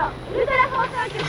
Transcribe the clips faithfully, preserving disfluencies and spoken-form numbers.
ウルトラ放送局。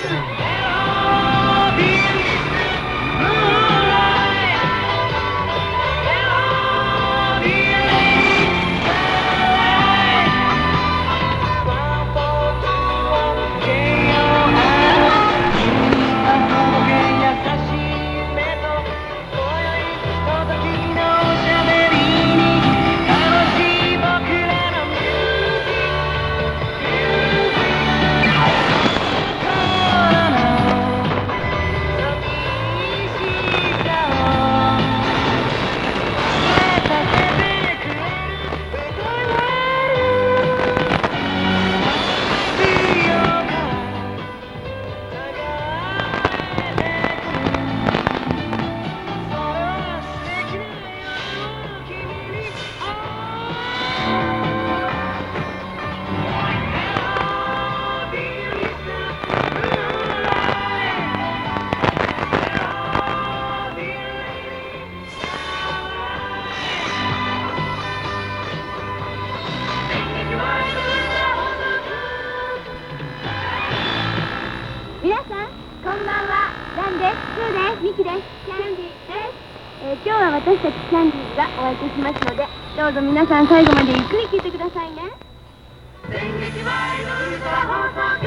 ミキです。キャンディーです。えー、今日は私たちキャンディーズがお相手しますので、どうぞ皆さん最後までゆっくり聞いてくださいね。電撃ワイドウルトラ放送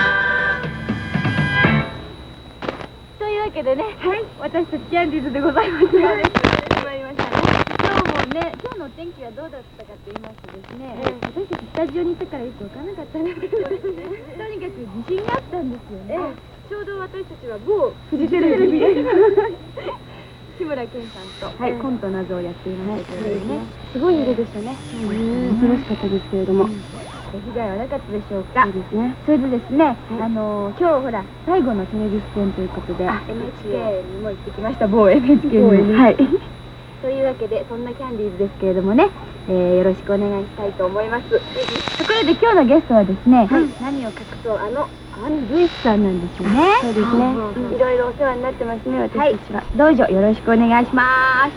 局というわけでね、はい、私たちキャンディーズでございます。そうです。始まりましたね。今日もね、今日のお天気はどうだったかと言いますとですね、うん、私たちスタジオにいたからよくわからなかったんですけど、とにかく地震があったんですよね。ええ、ちょうど私たちは某フジテレビで志村けんさんと、はい、コントなどをやっていましたけれどもね、すごい揺れでしたね。恐ろしかったですけれども、被害はなかったでしょうか。そうですね。それでですね、あの今日ほら最後のテレビ出演ということで エヌエイチケー にも行ってきました。某 エヌエイチケー に。はい。というわけでそんなキャンディーズですけれどもね、えー、よろしくお願いしたいと思います。ところで今日のゲストはですね、はい、何を隠そうあのアン・ルイスさんなんですよね。そうですね。いろいろお世話になってますね、私たちは。どうぞよろしくお願いします。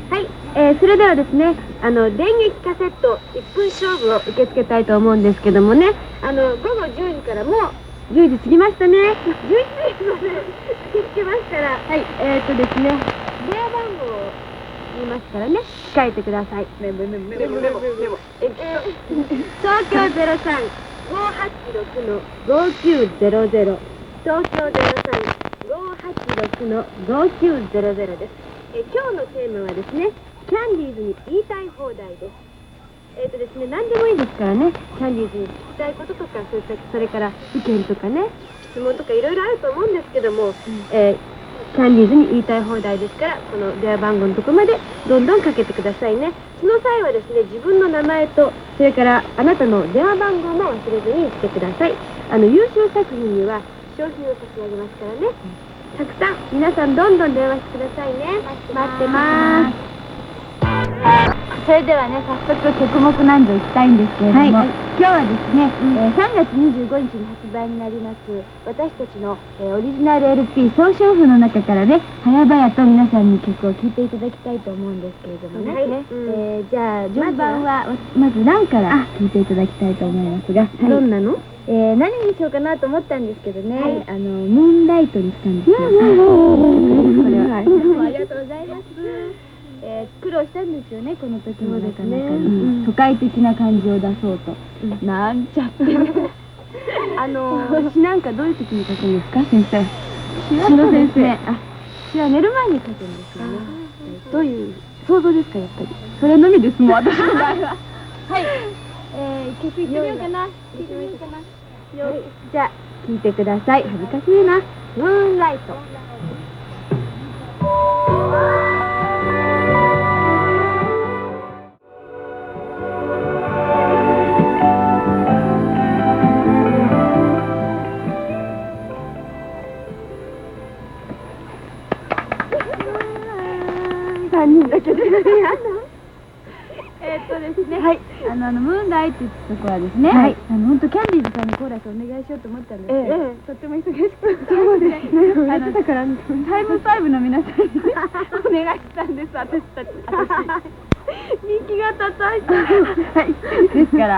はい、えー、それではですね、あの電撃カセットいっぷん勝負を受け付けたいと思うんですけどもね、あのごごじゅうじからもうじゅうじ過ぎましたね。じゅういちじまで受け付けますから、はい、えーとですね、電話番号を言いますからね、控えてください。メモメモメモメモメモ。えー、東京ゼロさんごーはちろくのごーきゅうゼロゼロ、東京ゼロさんごーはちろくのごーきゅうゼロゼロです。え今日のテーマはですね、キャンディーズに言いたい放題です。えっとですね、何でもいいですからね、キャンディーズに聞きたいこととか、それそれから意見とかね、質問とかいろいろあると思うんですけども、うん、えーキャンディーズに言いたい放題ですから、この電話番号のところまでどんどんかけてくださいね。その際はですね、自分の名前とそれからあなたの電話番号も忘れずにしてください。あの優秀作品には商品を差し上げますからね、たくさん皆さんどんどん電話してくださいね。待ってます。それではね、早速曲目なんぞいきたいんですけれども、はいはい、今日はですね、うん、えー、さんがつにじゅうごにちに発売になります私たちの、えー、オリジナル エルピー 総称譜の中からね、早々と皆さんに曲を聴いていただきたいと思うんですけれどもね、はい、えー、じゃあ順番はまずランから聴いていただきたいと思いますが、はい、どんなの？えー、何にしようかなと思ったんですけどね、はい、あのムーンライトにしたんですよ。これはありがとうございます。えー、苦労したんですよね、この時もなかなかに都会的な感じを出そうと、うん、なんちゃってあのー、詩なんかどういう時に書くんですか、先生？詩の先生、あ、詩は寝る前に書くんですよね。どういう想像ですか、やっぱり。それのみですもん、私の場合は。はい、えー、曲いってみようかな。聞いてみようかな。じゃあ聞いてください。恥ずかしいな。ムーンライト。さんにんだけでえっとですね、はい、あの、あのムーンライトってとこはですね、はい、あの、本当キャンディーズさんにコーラスお願いしようと思ったんですけど、ええ、とっても忙しくて、そうですね、あの、だから、タイムファイブの皆さんにお願いしたんです、私たち。私、人気が叩いた。はい、ですから、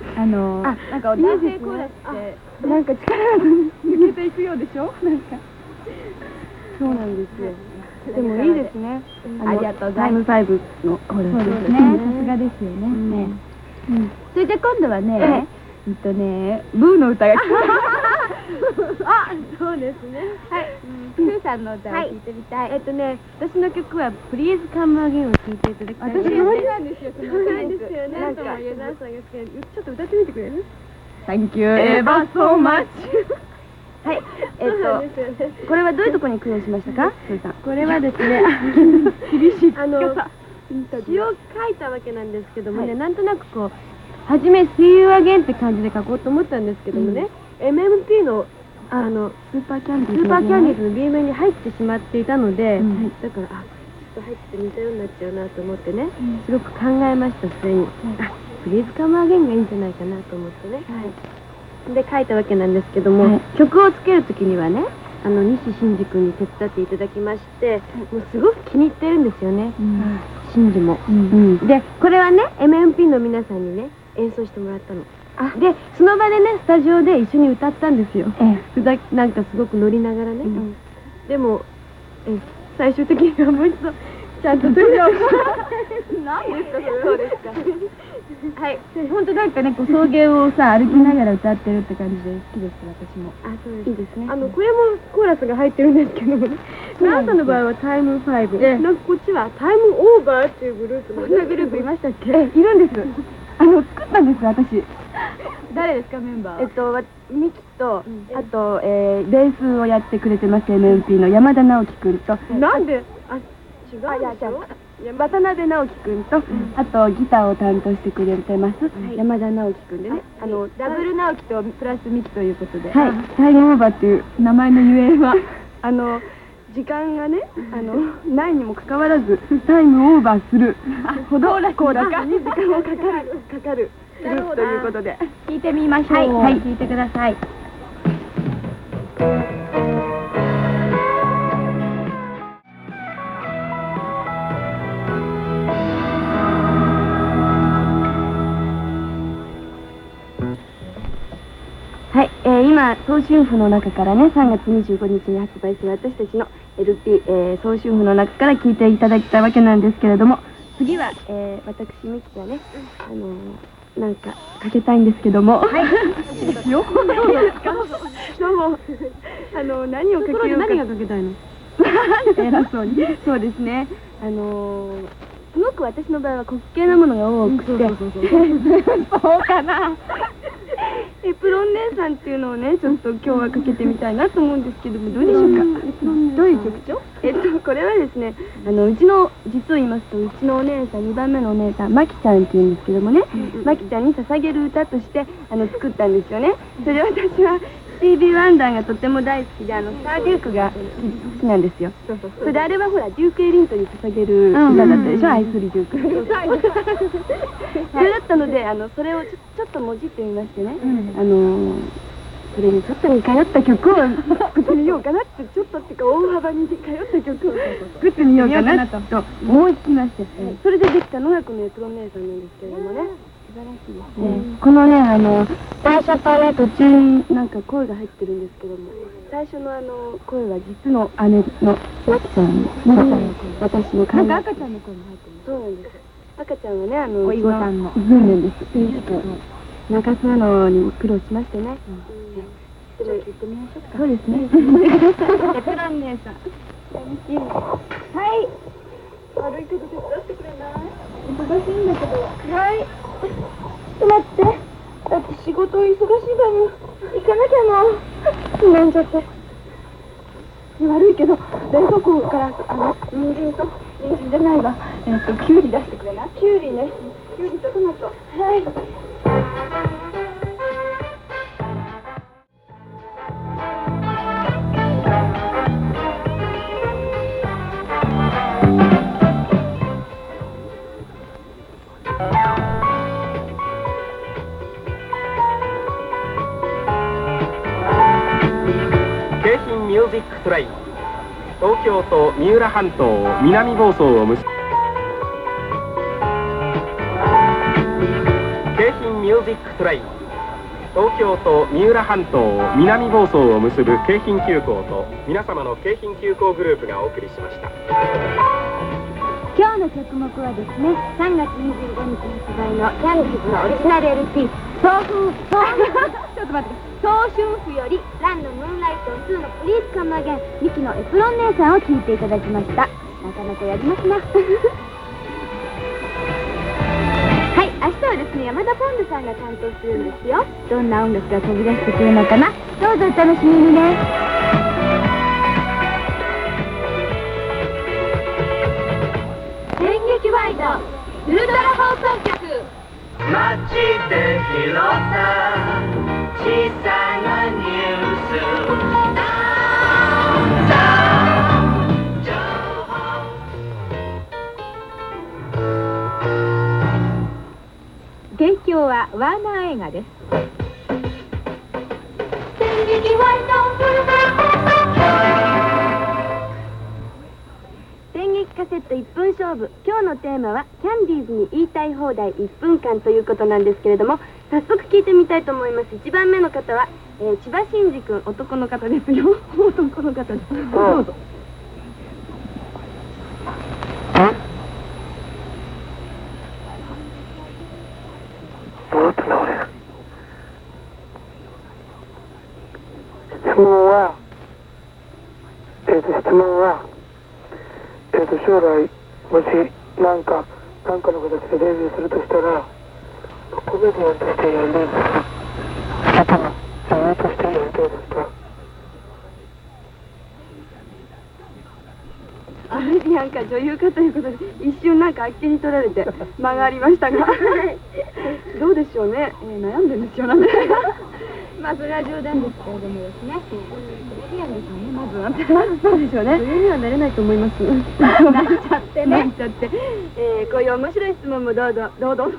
あのあなんか男性コーラスってなんか力が抜けていくようでしょ。なんかそうなんですよ。でもいいですね。 ありがとうございます。 タイムファイブのコーラスですね。 さすがですよね。それで今度はね、えっとね、ブーの歌が来あ、そうですね。 はい。プーさんの歌を聴いてみたい。 えっとね、私の曲は「プリーズカムアゲイン」を聴いていただきたい。 私も好きなんですよ。 そうなんですよね。なんかユナさんがちょっと歌ってみてくれる ？Thank you ever so much。 はい、えっと、これはどういうところに苦労しましたか、プーさん。これはですね、 厳しいあの詩を書いたわけなんですけどもね、なんとなくこう初め「See You Again」って感じで書こうと思ったんですけどもね、エムエムピー のあのスーパーキャンディースーパーキャンディーズの B 面に入ってしまっていたので、だからあちょっと入って似たようになっちゃうなと思ってね、すごく考えました末に、あプリーズカムアゲインがいいんじゃないかなと思ってね。で書いたわけなんですけども、はい、曲をつけるときにはね、あの西真司君に手伝っていただきまして、もうすごく気に入ってるんですよね、真司も、うん、でこれはね エムエムピー の皆さんにね演奏してもらったの。でその場でねスタジオで一緒に歌ったんですよ、ええ、ふざなんかすごく乗りながらね、うん、でもえ最終的にはもう一度ちゃんと撮り直し何ですかそれ。そうですか。はい、本当なんかね、こう草原をさ歩きながら歌ってるって感じで好きです私も。 あ、そうです。いいですね。あのこれもコーラスが入ってるんですけどもね。ナンさんの場合はタイムファイブ。なんかこっちはタイムオーバーっていうグループ。こんなグループいましたっけ？ いるんです。あの作ったんです私。誰ですかメンバー？ えっとミキとあとベースをやってくれてます エムエムピー の山田直樹君と。 なんで？あ、 違うでしょ。渡辺直樹君と、あとギターを担当してくれてます山田直樹君でね、あのダブル直樹とプラスミキということで、 はい、タイムオーバーっていう名前のゆえんはあの時間がね、あのないにもかかわらずタイムオーバーするほどコーラスに時間をかかるかかるグループということで聞いてみましょう。はい、聞いてください。 はい、えー、今総春譜の中からねさんがつにじゅうごにちに発売する私たちの エルピー、えー、総春譜の中から聴いていただきたわけなんですけれども、次は、えー、私ミキがね、あのー、なんかかけたいんですけども、はいいいですよどうもあの何をかけようか。何がかけたいの偉そうにそうですね、あのー、すごく私の場合は滑稽なものが多くてそうかなエプロン姉さんっていうのをねちょっと今日はかけてみたいなと思うんですけども、どうでしょうか。どういう曲調？えっとこれはですね、あのうちの実を言いますとうちのお姉さんにばんめのお姉さんマキちゃんっていうんですけどもね、マキちゃんに捧げる歌としてあの作ったんですよね。それで私はスティービー・ワンダーがとても大好きで、あのスター・デュークが好きなんですよ。それであれはほらデューク・エリントに捧げる歌だったでしょ、愛するデューク。それだったのであのそれをちょちょっともじってみましてね、あのそれにちょっと似通った曲を作ってみようかなって、ちょっとっていうか大幅に似通った曲を作ってみようかなと思いつきまして、それでできたのがこのエプロン姉さんなんですけれどもね。素晴らしいですね。このねあの最初から途中になんか声が入ってるんですけども、最初のあの声は実の姉のマキさんの私の顔が赤ちゃんの声も入ってる。そうなんです。赤ちゃんはねあのおいごさんの分娩です。泣かすのに苦労しましてね。じゃあ聞いてみましょうか。そうですね。エプロン姉さん。はい。悪いけど手伝ってくれない？忙しいんだけど。はい。ちょっと待って。だって仕事忙しいからも行かなきゃな。なんちゃって。悪いけど冷蔵庫からあの人参と人参じゃないわ。えっとキュウリ出してくれない？キュウリね。キュウリとトマト。はい。 ミュージックトレイン、東京と三浦半島南房総を結ぶ京浜ミュージックュージックトレイン東京と三浦半島南房総を結ぶ京浜急行と皆様の京浜急行グループがお送りしました。 今日の曲目はですね、さんがつにじゅうごにち発売のキャンディーズのオリジナル エルピー「東風」ちょっと待って東春譜より「ランのムーンライトツーのプリーズカムアゲン」ミキのエプロン姉さんを聴いていただきました。なかなかやりますな。はい、明日はですね、山田ポンドさんが担当するんですよ。どんな音楽が飛び出してくるのかな、どうぞお楽しみにね。電撃ワイドウルトラ放送局。 街で拾った小さなニュース、情報。 提供はワーナー映画です。電撃ワイドウルトラ放送局。電撃カセットいっぷん勝負。今日のテーマはキャンディーズに言いたい放題いっぷんかんということなんですけれども、早速聞いてみたいと思います。いちばんめの方は、えー、千葉真二君、男の方ですよ。男の方です。どうぞ。 どうだったんだ俺。質問はえっ、ー、と質問はえっ、ー、と将来もしなんかなんかの形でデビューするとしたらコメディアンとしてやりたいですか、それとも女優としてやりたいですか。 あれなんか女優かということで一瞬なんかあっけに取られて間がありましたがどうでしょうね、えー、悩んでるんですよなんでまあそれは冗談ですけれどもですね、コメディアンですよね、まずはそうでしょうね。女優にはなれないと思いますなっちゃってねなっちゃって、えー、こういう面白い質問もどうぞどうぞい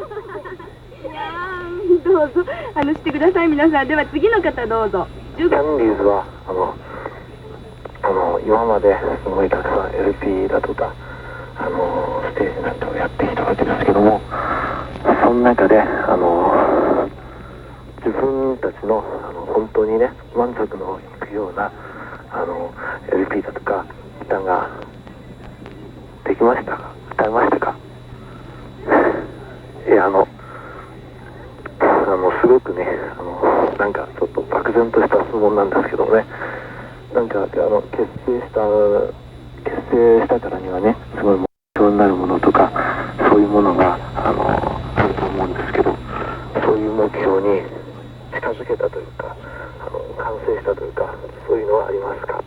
やーどうぞあのしてください皆さん。では次の方どうぞ。 キャンディーズはあのあの今まですごいたくさん エルピー だとかあのステージなんかをやってきたわけですけども、その中であの自分たちのあの本当にね満足のいくようなあの エルピー だとか歌ができましたか、歌えましたか。いやあのあのすごくねあのなんかちょっと漠然とした質問なんですけどね、なんかあの結成した結成したからにはねすごい目標になるものとかそういうものがあのあると思うんですけど、そういう目標に近づけたというかあの完成したというかそういうのはありますか。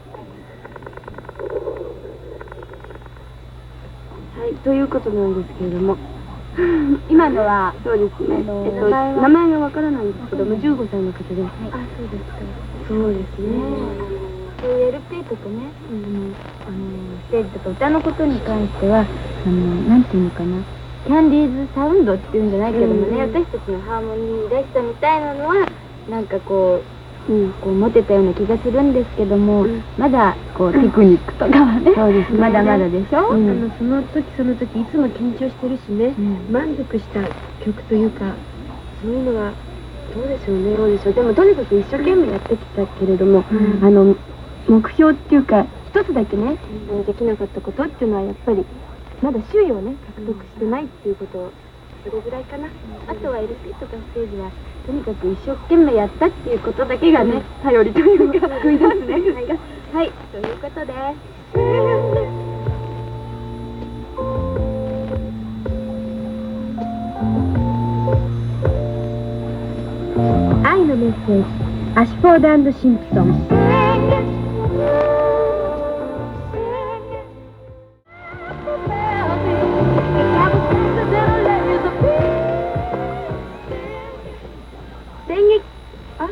はい、ということなんですけれども今のはそうですね、 あのえっと、 名前は名前がわからないんですけどもじゅうごさいの方です。 あ、そうですか。 そうですね、 そういう エルピー とかね、あの、あのステージとか歌のことに関しては、あの、なんていうのかな、キャンディーズサウンドっていうんじゃないけどもね、 うん私たちのハーモニー出したみたいなのは、なんかこう、 うん、 こう持てたような気がするんですけども、 うん、 まだこうテクニックとかはね、 そうですねまだまだでしょ、 うん、 あのその時その時いつも緊張してるしね、 うん、 満足した曲というかそういうのはどうでしょうね。どうでしょう。でもとにかく一生懸命やってきたけれども、 うん、 あの目標っていうか一つだけね、うん、できなかったことっていうのはやっぱりまだ首位をね獲得してないっていうことをそれぐらいかな、うん、あとは エルピー とかステージはとにかく一生懸命やったっていうことだけがね、うん、頼りというか救いですねはい、ということです愛のメッセージ、アシュフォード&シンプソン。電撃、あ、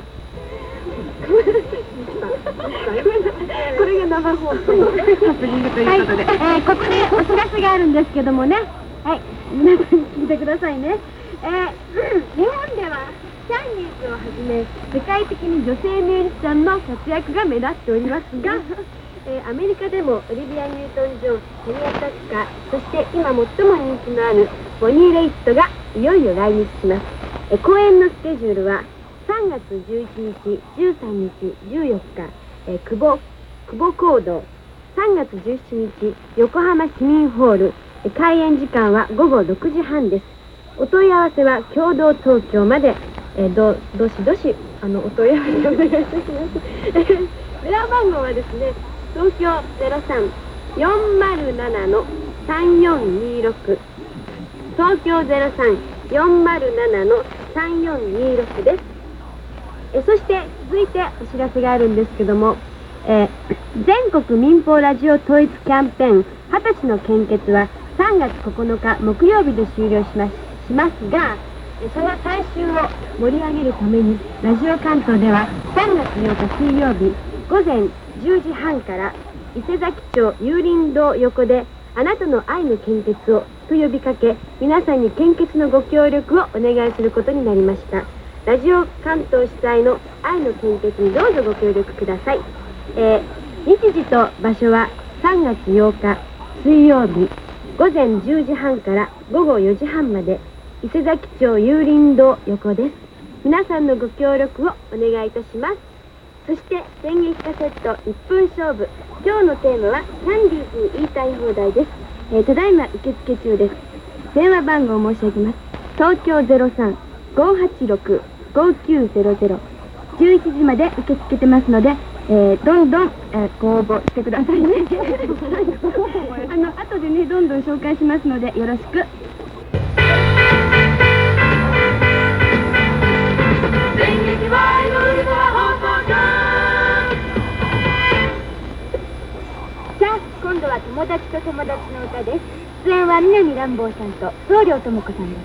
これが生放送ハプニングということで、はい、えー、ここでお知らせがあるんですけどもね、はい、皆さん聞いてくださいね。えー、日本ではキャンディーズをはじめ世界的に女性ミュージシャンの活躍が目立っておりますが、えー、アメリカでもオリビア・ニュートン・ジョーン、ケニア・タッカー、そして今最も人気のあるボニー・レイットがいよいよ来日します。 え公演のスケジュールはさんがつじゅういちにち、じゅうさんにち、じゅうよっか、え久保久保講堂、さんがつじゅうしちにち横浜市民ホール、え開演時間はごごろくじはんです。お問い合わせは共同東京まで、えどどしどしあのお問い合わせお願いいたします電話番号はですね、東京 ゼロさん よんまるなな さんよんにろく、東京 ゼロさん よんまるなな さんよんにろくです。えそして続いてお知らせがあるんですけども、えー、全国民放ラジオ統一キャンペーンはたちの献血はさんがつここのか木曜日で終了しますしますが、えその最終を盛り上げるためにラジオ関東ではさんがつようか水曜日ごぜんじゅうじはんから伊勢崎町有林堂横であなたの愛の献血をと呼びかけ、皆さんに献血のご協力をお願いすることになりました。ラジオ関東主催の愛の献血にどうぞご協力ください。えー、日時と場所はさんがつようか水曜日ごぜんじゅうじはんからごごよじはんまで伊勢崎町有林堂横です。皆さんのご協力をお願いいたします。そして電撃カセットいっぷん勝負、今日のテーマはキャンディーズに言いたい放題です。えー、ただいま受付中です。電話番号を申し上げます。東京 ゼロさん ごーはちろく ごきゅうゼロゼロ、じゅういちじまで受け付けてますので、えー、どんどん、えー、ご応募してくださいねあの後でね、どんどん紹介しますのでよろしく。さあ、今度は友達と友達の歌です。出演は南乱暴さんと棟梁智子さんです。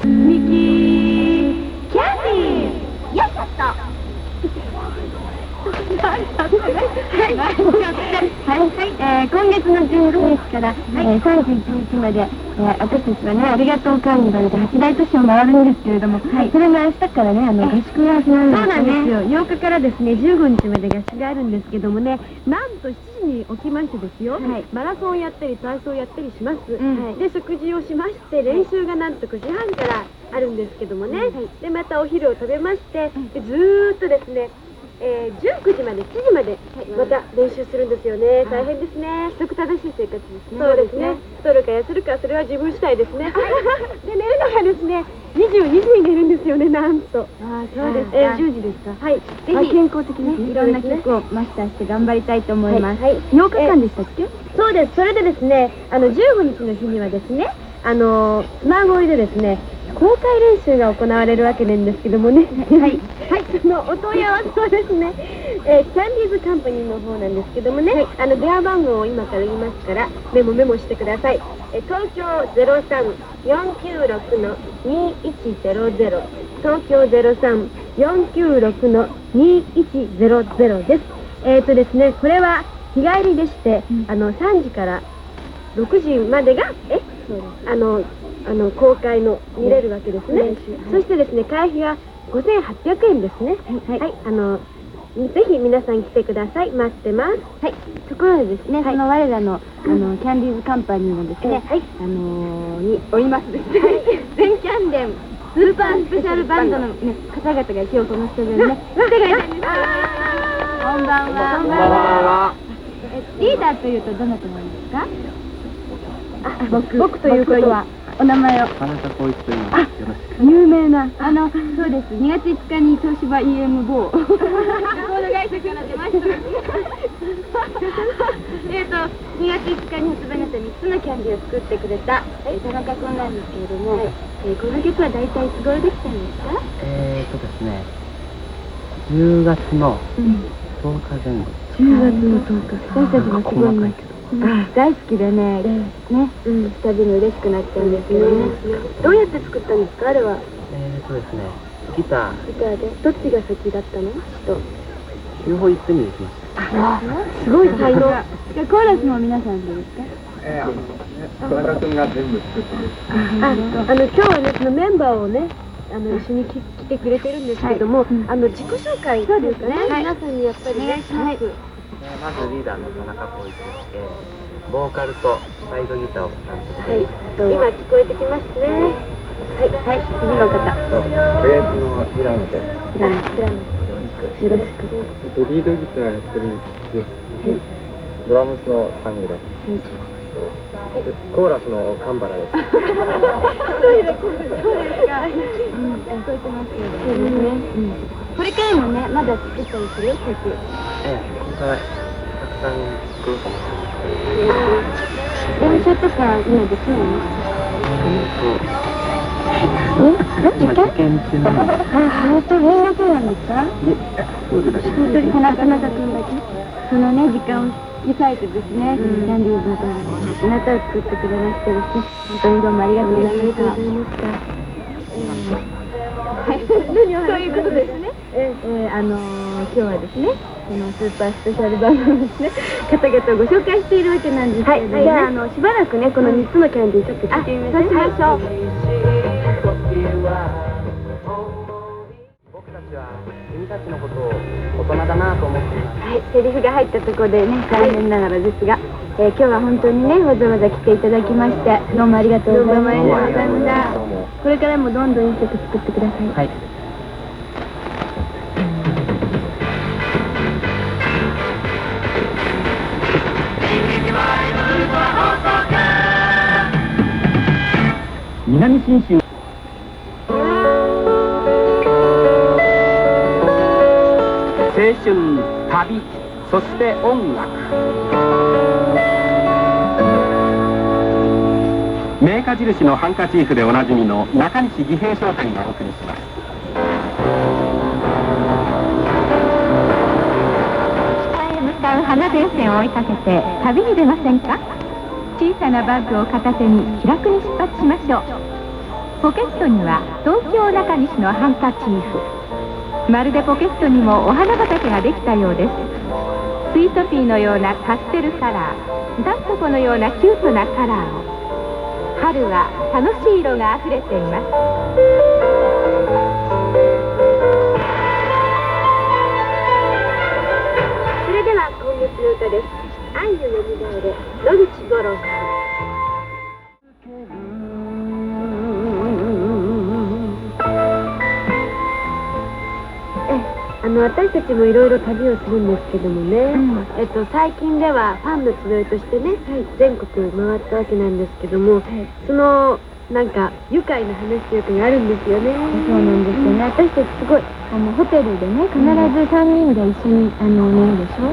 ミキキャンディー、よっしゃったはいはい、えー、今月のじゅうごにちから、えー、さんじゅういちにちまで、えー、私たちはね、ありがとうカーニバルではちだい都市を回るんですけれども、はい、それが明日からね、あの合宿が始まるんですよ。ようかからですね、じゅうごにちまで合宿があるんですけどもね、なんとしちじに起きましてですよ、はい、マラソンをやったり体操をやったりします、うん、で食事をしまして、練習がなんとくじはんからあるんですけどもね、はい、でまたお昼を食べまして、でずーっとですね、えー、じゅうくじまでしちじまでまた練習するんですよね。大変ですね。規則正しい生活ですね。そうですね。太るか痩せるか、それは自分次第ですね。で、寝るのがですね、にじゅうにじに寝るんですよね、なんと。ああ、そうですか。えー、じゅうじですか。はい。ぜひ健康的にいろんな曲をマスターして頑張りたいと思います。はい。ようかかんでしたっけ？そうです。それでですね、あのじゅうごにちの日にはですね、あの妻恋でですね、公開練習が行われるわけなんですけどもね、はい、はい、そのお問い合わせはですね、えー、キャンディーズカンパニーの方なんですけどもね、はい、あの電話番号を今から言いますからメモメモしてください。えー、東京 ゼロさん よんきゅうろく にいちゼロゼロ、東京 ゼロさん よんきゅうろく にいちゼロゼロです。えーとですね、これは日帰りでして、うん、あのさんじからろくじまでがえあのあの公開の見れるわけですね。そしてですね、会費はごせんはっぴゃくえんですね。はい、はい、あのぜひ皆さん来てください。待ってます。はい。ところでですね、はい、その我らのあのキャンディーズカンパニーのですね、はい、あのー、におりますですね。全キャンデンスーパースペシャルバンドのね方々が今日このスタジオにね来てくれたんです。こんばんは。こんばんは。リーダーというとどなたなんですか？あ、僕僕ということは。お名前を田中光一と言います。よろしく。有名なあのそうです。にがついつかに東芝 イーエム 某コード会社から出ました。えっとにがついつかに発売になったみっつのキャンディーを作ってくれた、はい、田中君なんですけれども、はい、えー、この曲は大体いつ頃できたんですか？えーとですね、じゅうがつのとおかぜん後。じゅうがつのとおか。私たちもすごいね。あ、大好きでね、ね、うん、スタジオに嬉しくなったんですけどね。どうやって作ったんですか、あれは？えーとですね、ギター。ギターで、どっちが先だったの？と。両方いっぺんにできました。あ、すごい才能。じゃあコーラスも皆さんでですか？ええ、田中君が全部作ったんです。あ、あの今日はね、そのメンバーをね、あの一緒に来てくれてるんですけども、あの自己紹介そうですね、皆さんにやっぱりね、はい。 まずリーダーの田中光一です。えー、ボーカルとサイドギターを担当しています。 はい、今聞こえてきますね。はい、はい、次の方。 ベースの平野で。 平野、平野。よろしく。 リードギターやってるんです。ドラムスのサングです。コーラスのカンバラです。 そうですか。うん、聞こえてますけど。そうですね。うん。これからもね、まだ作ったりするよ、曲。 ええ、はい。たくさん作るかもし電車とか今できないの？ れない。今受験中なので。 あ、本当みんなそうなんですか？本当に田中君だけ。そのね、時間を引き裂いてですね、キャンディーズのからあなたを作ってくれましてですね、本当にどうもありがとうございました。はい、そういうことですね。えー、あのー、今日はですね、このスーパースペシャルバンドのですね、方々をご紹介しているわけなんですけれども、はい、じゃあ、あのしばらくね、このみっつのキャンディーちょっと聞いてみましょう。そうしましょう。 僕たちは君たちのことを大人だなと思っています。 はい、セリフが入ったところでね、残念ながらですが、えー、今日は本当にね、わざわざ来ていただきまして、どうもありがとうございました。これからもどんどんいい曲作ってください。 はい。南信州青春、旅、そして音楽。銘菓印のハンカチーフでおなじみの中西儀兵商店がお送りします。 北へ向かう花電線を追いかけて旅に出ませんか？小さなバッグを片手に気楽に出発しましょう。ポケットには東京中西のハンカチーフ。まるでポケットにもお花畑ができたようです。スイートピーのようなパステルカラー、ダントコのようなキュートなカラーを。春は楽しい色があふれています。 それでは今月の歌です。愛のよみがえれ、野口五郎さん。あの私たちもいろいろ旅をするんですけどもね、うん、えっと、最近ではファンの集いとしてね、はい、全国を回ったわけなんですけども、はい、そのなんか愉快な話というかがあるんですよね。そうなんですよね、うん、私たちすごいあのホテルでね、必ずさんにんで一緒にあの寝るでしょ。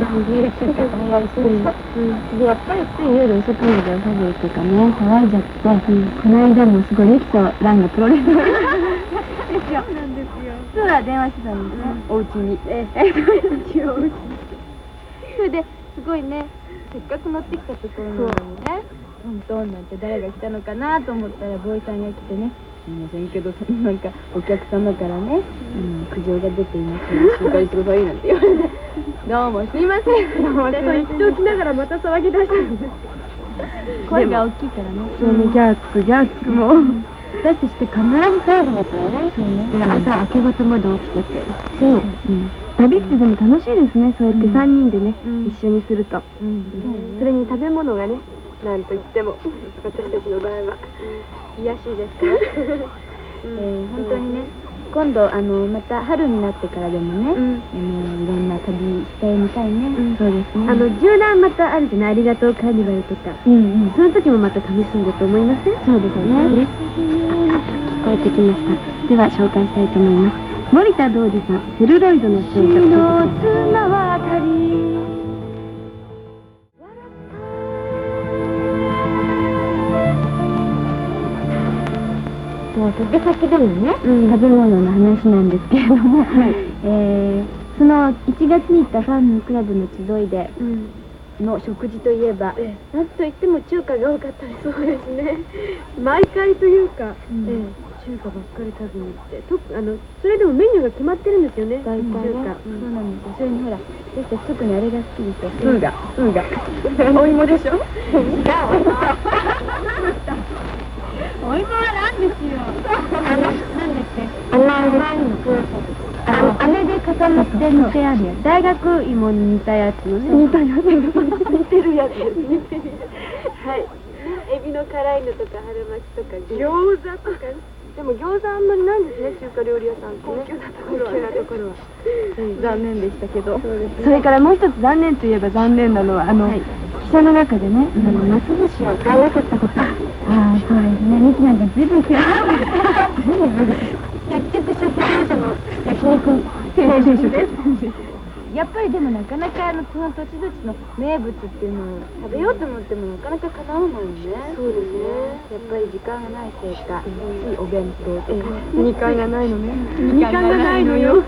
でやっぱりつい夜遅くまでおしゃべりとかね騒いじゃって、うん、この間もすごいミキとランがプロレスそうなんですよ。実は電話してたんですね、うん、お家に。ええ、一応お家に。それですごいね、せっかく乗ってきたところなのにね、トントンなんて誰が来たのかなと思ったらボーイさんが来てね、すみませんけど、そのなんかお客様からね、うん、苦情が出ていますので静かにしてくださいなんて言われてどうもすいませんどうもと言っておきながらまた騒ぎ出したんです声が大きいからね。そうね、ギャックギャックも私たちって必ず帰るんですよね。そうね、朝明け方まで起きてて、そう、うん、旅ってでも楽しいですね、そうやってさんにんでね、うん、一緒にすると、うんうん、それに食べ物がね、なんといっても私たちの場合は癒やしいですから、えー、本当にね、今度あのまた春になってからでもね、うん、あのいろんな旅してみたいね、うん、そうですね。あの縦断またあるじゃない、ありがとうカーニバルとか、うん、うん、その時もまた楽しんだと思いません？そうですね。聞こえてきました。では紹介したいと思います。森田童子さん、セルロイドの少女。の綱渡り。旅先でのね、うん、食べ物の話なんですけれども、はい、えー、そのいちがつに行ったファンクラブの集いでの食事といえば、うん、なんといっても中華が多かったです。そうですね、毎回というか、うん、えー、中華ばっかり食べに行って、とあのそれでもメニューが決まってるんですよね、大体ね、中華、うん、そうなんですよ。それにほら、私たち特にあれが好きですよ、スーガスーガお芋でしょ。違うお芋はなんですよ。あの、なんだっけ。あの、あの、飴で固まって煮てあるやつ。大学芋に似たやつのね。似たやつ。似てるやつです。似てる。はい。エビの辛いのとか春巻きとか餃子とか。 でも餃子あんまりないんですね、中華料理屋さんってね。高級なところは、ね、ところは、うん、残念でしたけど。そ, ね、それからもう一つ残念といえば残念なのはあの、はい、汽車の中でね、あの松寿司を買えなかったこと。ああ、そうですね。ミキなんかずいぶん悔しい。結局食事者の焼肉定食です。やっぱりでもなかなかあのその土地土地の名物っていうのを食べようと思ってもなかなか叶わないよね。そうですね。やっぱり時間がないせいか、ついお弁当とか。にかいがないのね。にかいがないのよ。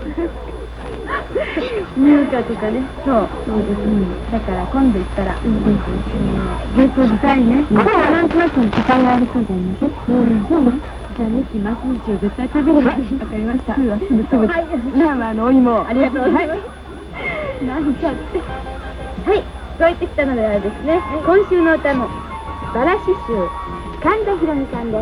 入荷とかね。そう。そうですね。だから今度行ったら、ぜひ行きたいね。なんとなく時間がありそうじゃないですか。そうね。じゃあミキマス寿司を絶対食べる。わかりました。すぐすぐすぐ。生のお芋。ありがとうございます。なんちゃって。はい、そう言ってきたのではですね、今週の歌のバラ詩集、神田博美さんです。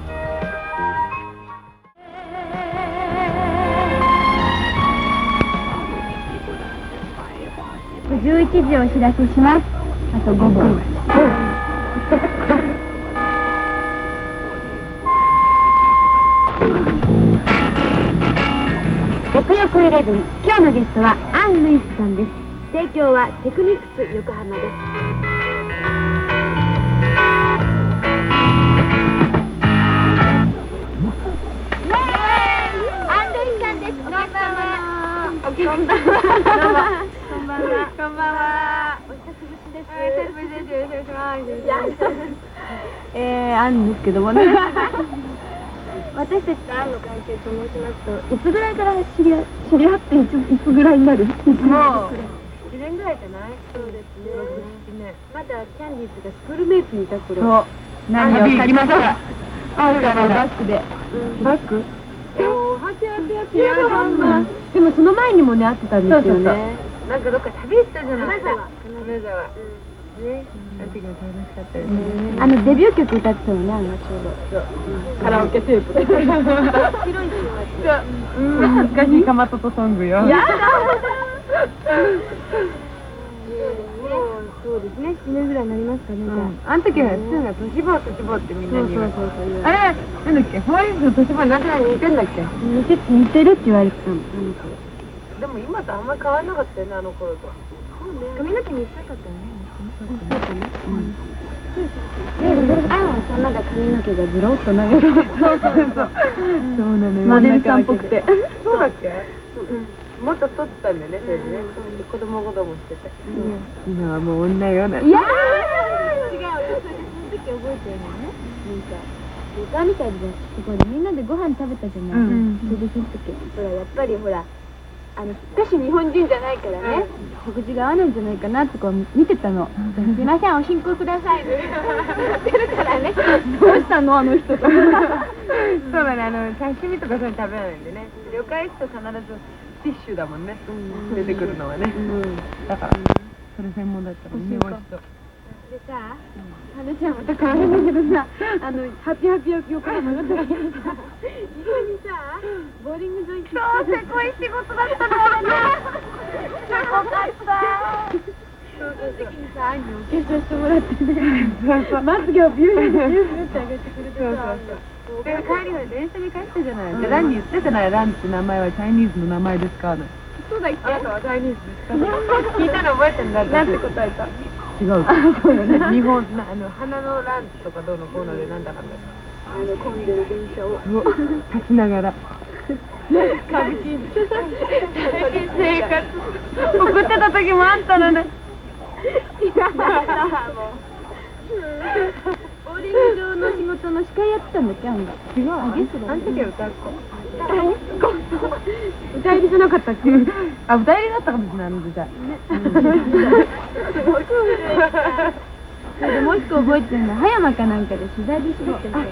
じゅういちじをお知らせします。あとごふん。極力イレブン、今日のゲストはアン・ルイスさんです。提供はテクニックス横浜です。アン・ルイスさんです。お客様。こんばんは。こんばんは。こんばんは。お久しぶりです。お久しぶりです。よろしくお願いします。えー、アンですけどもね。私たちとアンの関係と申しますと、いつぐらいから知り合知り合っていついつぐらいになる？もういちねんぐらいじゃない？そうですね。まだキャンディーズがスクールメイツにいた頃。そう。何を借りました？あるからバッグで。バッグ？おー、はちはちはちはち。でもその前にもね会ってたんですよね。なんかどっか旅したじゃないですか。金沢。ね、あの時も楽しかったですね。あのデビュー曲歌ってたのね、あのちょうど。カラオケテープで。白い人うん、懐かしいかまととソングよ。やだ。そうですね、しちねんぐらいになりますかね。あの時は普通が都市坊都市坊ってみんなに言う。そうそうそう。あれ、なんだっけ、ホワイトの都市坊なんとなく似てんだっけ？似て似てるって言われてたの。でも今とあんまり変わらなかったよね、あの頃と。髪の毛にしたかったよね。そうかね。あんはさ、まだ髪の毛がずろっと長い。そうそうそう。そうなのよ。モデルさんっぽくて。そうだっけ？もっと撮ってたんだよね、それでね。子供子供してて。今はもう女よな。いやー、違う。その時覚えてるのね。なんか歌みたいでそこでみんなでご飯食べたじゃない。それでその時ほらやっぱりほら。あの私日本人じゃないからね、食事が合わないんじゃないかなってこう見てたの。すみません、お進行くださいって言ってるからね。どうしたのあの人と。そうだね、あの刺身とかそういうの食べないんでね。旅館行くと必ずティッシュだもんね、出てくるのはね。だからそれ専門だったのね。でさ、話はまた変わるんだけどさ、あのハピハピ横浜の時にさ、一緒にさ、ボーリング場行ってそう、せこい仕事だったのあれね。すごかった。その時にさ、アンにお化粧してもらってね、まつげをビュービュービュービューって上げてくれてさ、で帰りは電車に帰ったじゃない。でランに言ってたな、ランって名前はチャイニーズの名前ですか？そうだっけ？あなたはチャイニーズですか？聞いたの覚えてるんだって。なんて答えた？違う。そうよね。日本あの花のランチとかどうのこうのでなんだかんだ。あの混んでる電車を立ちながら。歌舞伎生活送ってた時もあったのね。いやもう。ボーリング場の仕事の司会やってたんだっけあんが。違う。あゲストだ。あの時は歌う子。歌入りじゃなかったっけ？あ歌入りだったかもしれないあの時代。もう一個覚えてるのは葉山かなんかで取材でしょってね。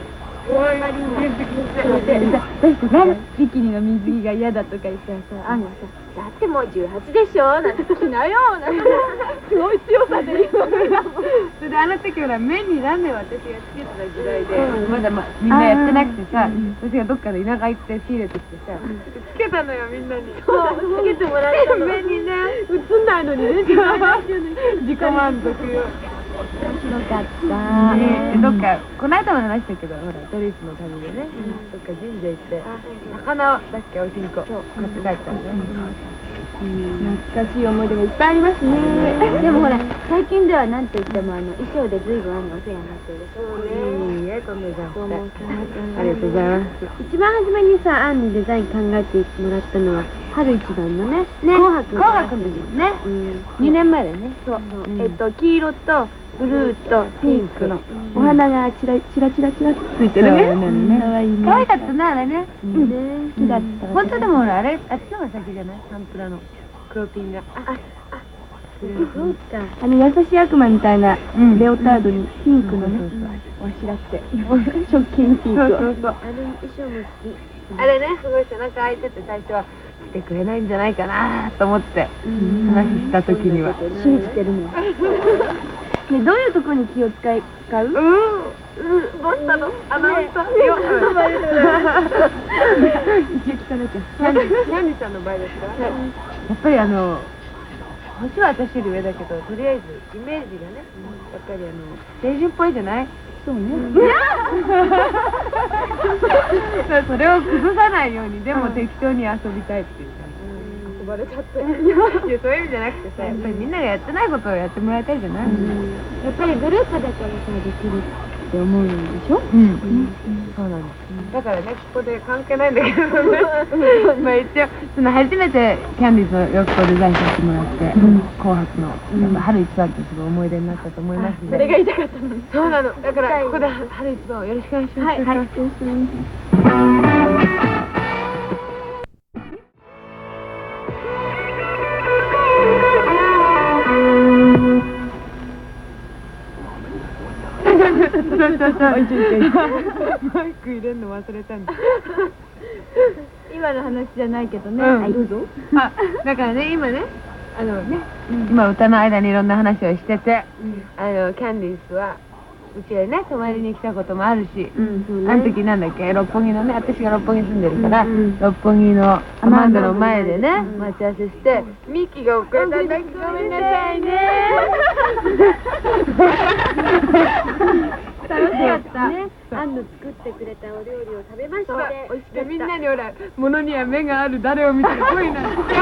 ビキニの水着が嫌だとか言ったらさ、アンがさ、だってもうじゅうはちでしょなんて着なよなんてすごい強さで言うの。それであの時ほら目にラメを私がつけてた時代で、まだまみんなやってなくてさ、私がどっかで田舎行って仕入れてきてさ、つけたのよみんなに。そうつけてもらったの。目にね映んないのにね。自己満足よ。 白かったね、どっかこの間も話したけど、ほらドリフの旅でね、どっか神社行って魚だっけ、おしんこ買って帰ったんで、懐かしい思い出がいっぱいありますね。 でもほら最近ではなんといってもあの衣装で随分あのお世話になってるでしょ。 いいえ、とんでじゃん。ありがとうございます。 一番初めにさ、アンにデザイン考えてもらったのは春一番のね、紅白紅白の時ね、にねんまえだよね。 そう、えっと黄色とブルーとピンクのお花がチラチラチラチラついてるね。可愛いね。可愛かったな、あれね。好きだった。本当でもほら、あれあっちのが先じゃない？サンプラの黒ピンが。あ、あ、そうか。あの優しい悪魔みたいなレオタードにピンクのね、わしらって、ショッキングピンク。そうそうそう。あれ衣装も好き。あれね、すごい背中開いてて最初は来てくれないんじゃないかなと思って話した時には信じてるの。ね、どういうところに気を使い使う？うん、うん、どうしたの？アナウンサー。よ、一応聞かなきゃ。キャンディさんの場合ですか？やっぱりあの星は私より上だけど、とりあえずイメージがね、やっぱりあの青春っぽいじゃない？そうね。それを崩さないように、でも適当に遊びたいっていう感じ。遊ばれちゃって。いや、そういう意味じゃなくてさ、やっぱりみんながやってないことをやってもらいたいじゃない？ やっぱりグループだからさできるって思うんでしょ？ うん。そうなんです。だからね、ここで関係ないんだけどね。まあ一応、その初めてキャンディーズの洋服をデザインさせてもらって、紅白のやっぱ春一番ってすごい思い出になったと思いますので。それが言いたかったのに。そうなの。だからここで春一番をよろしくお願いします。はい、よろしくお願いします。マイク入れるの忘れたんだ。今の話じゃないけどね。はい、どうぞ。あ、だからね、今ね、あのね、今歌の間にいろんな話をしてて、あのキャンディーズはうちへね泊まりに来たこともあるし、あの時なんだっけ、六本木のね、私が六本木住んでるから、六本木のアマンダの前でね待ち合わせして、ミキが遅れたんだけどごめんなさいね。楽しかったね。アンの作ってくれたお料理を食べまして、美味しかった。みんなにほら、物には目がある誰を見てこいな。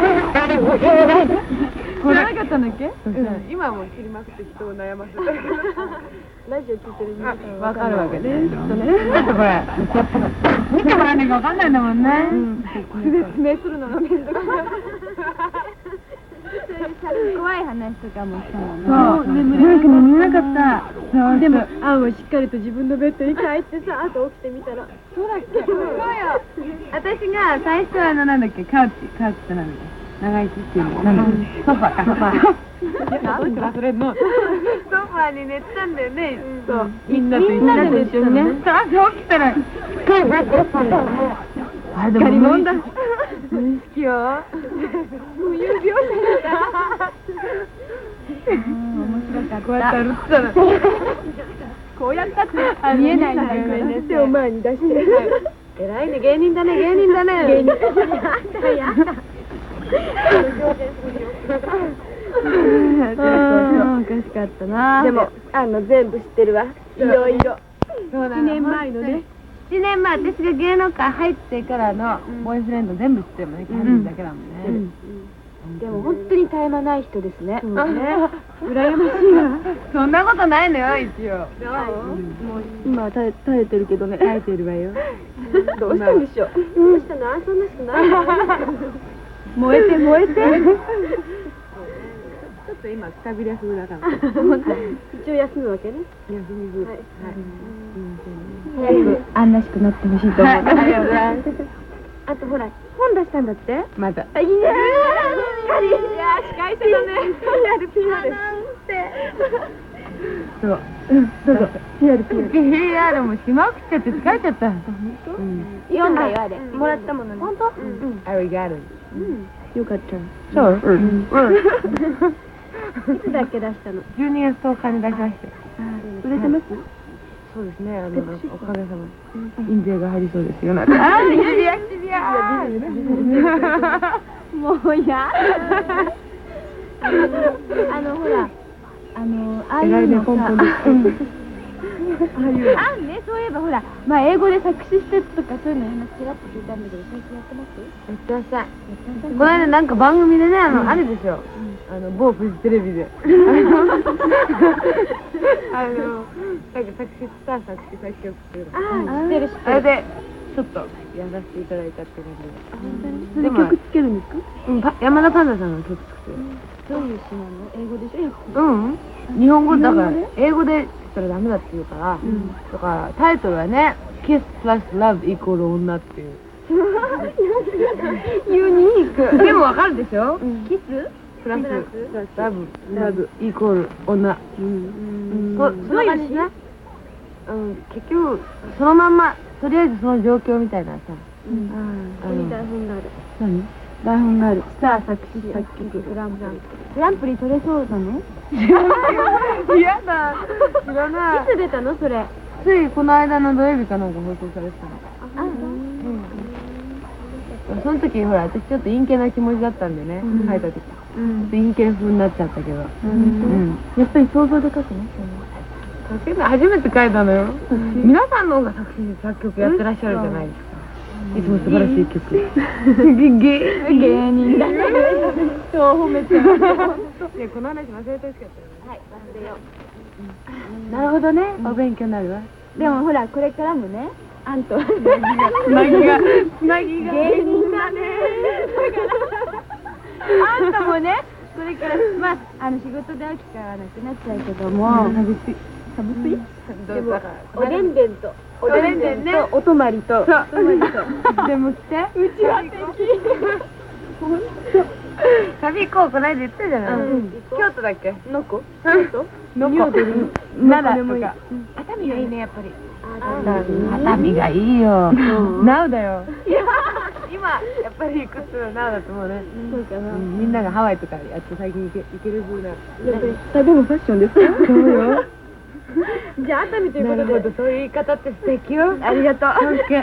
知らなかったんだっけ？今も知りまくって人を悩ませて。ラジオ聞いてる皆さんわかるわけね。だってこれ、見てもらわなきゃわかんないんだもんね。説明するのがめんどくさい。怖い話とかもしたもんね。そう、眠れなかった。でも、アンはしっかりと自分のベッドに帰ってさ、あと起きてみたら。そうだっけ？そうよ。私が最初はあのなんだっけ、カウチ、カウチってなんだっけ。長生きっていうの。なんだっけ。ソファーか。ソファー。なんで忘れんの？ソファーに寝てたんだよね。そう。みんなと一緒にね。朝起きたら。あれでも無意識。無意識よ。無遊病者だった。面白かった。こうやって歩ってたら。こうやったって見えないんだよね。手を前に出して。偉いね、芸人だね、芸人だね。芸人。やだやだ。おかしかったな。でも、あの全部知ってるわ。いろいろ。いちねんまえのね。いちねんまえ、私が芸能界入ってからのボーイフレンド全部知ってるもんね。キャンディーズだけだもんね。でも本当に絶え間ない人ですね。羨ましいな。そんなことないのよ、一応。もう今は耐えてるけどね。耐えてるわよ。どうしたんでしょう。どうしたの？あんさんらしくない。燃えて燃えて。ちょっと今くたびれ風だから。一応休むわけね。休み風。はい。早くあんらしくなってほしいと思う。あとほら本出したんだって。まだ。いやー。いや司会者だね。ピーアール ピーアール。そう。そうそう。ピーアール ピーアール。ピーアール もしまくっちゃって疲れちゃった。読んだよあれ。もらったものね。本当？うん。あれがある。よかった。そう。うん。いつだっけ出したの？じゅうにがつとおかに出しました。売れてます？そうですね。あのおかげさま印税が入りそうですよ。ああ、シビアシビア。もうや。あのほらあのああいうのさ、あんね、そういえばほら、まあ英語で作詞したやつとかそういうの今ちらっと聞いたんだけど、最近やってます？ やってらっしゃい。この間なんか番組でね、あのあれですよ。あの某フジテレビで。あのなんか作詞した作詞作曲っていうの。 ああ、知ってる知ってる。 あれでちょっとやらせていただいたって感じで。 それ曲つけるんですか？ うん、山田パンダさんが曲作ってる。 どういう詩なの？英語でしょ？ うん。日本語だから英語でしたらダメだって言うから、だからタイトルはね、Kiss plus Love イコール女っていう。ユニーク。でもわかるでしょ？キスプラスラブラブイコール女。うん。そその感じね。うん。結局そのまんまとりあえずその状況みたいなさ。うん。あの台本がある。何？台本がある。スター作詞作曲グランプリ。グランプリ取れそうだね。嫌だ。知らない。いつ出たのそれ？ついこの間の土曜日かなんか放送されてたの。あ、うん。その時ほら私ちょっと陰キャな気持ちだったんでね、書いた時。うん。陰キャ風になっちゃったけど。うん。やっぱり想像で書くの？書けない。初めて書いたのよ。皆さんの方が作詞作曲やってらっしゃるじゃないですか。いつも素晴らしい曲。芸人だね。そう褒めてる。ね、この話忘れてほしかったよね。はい、忘れよう。なるほどね、お勉強になるわ。 でもほら、これからもね、あんとつなぎが、つなぎが、つなぎが芸人だね。あんたもね、これから、まあ、あの仕事で会う機会はなくなっちゃうけども、サブスサブスイ？でも、おでんべんと、おでんべんと、お泊まりと、でも来て。うちは敵。 旅行ここないで言ったじゃない。京都だっけ？ のこ？京都？ のこ。奈良とか。熱海がいいねやっぱり。熱海がいいよ。ナウだよ。今やっぱり行くとナウだと思うね。そうかな。みんながハワイとかやって最近行け行ける風な。やっぱり旅もファッションですか？そうよ。じゃあ熱海ということで。なるほど、そういう言い方って素敵よ。ありがとう。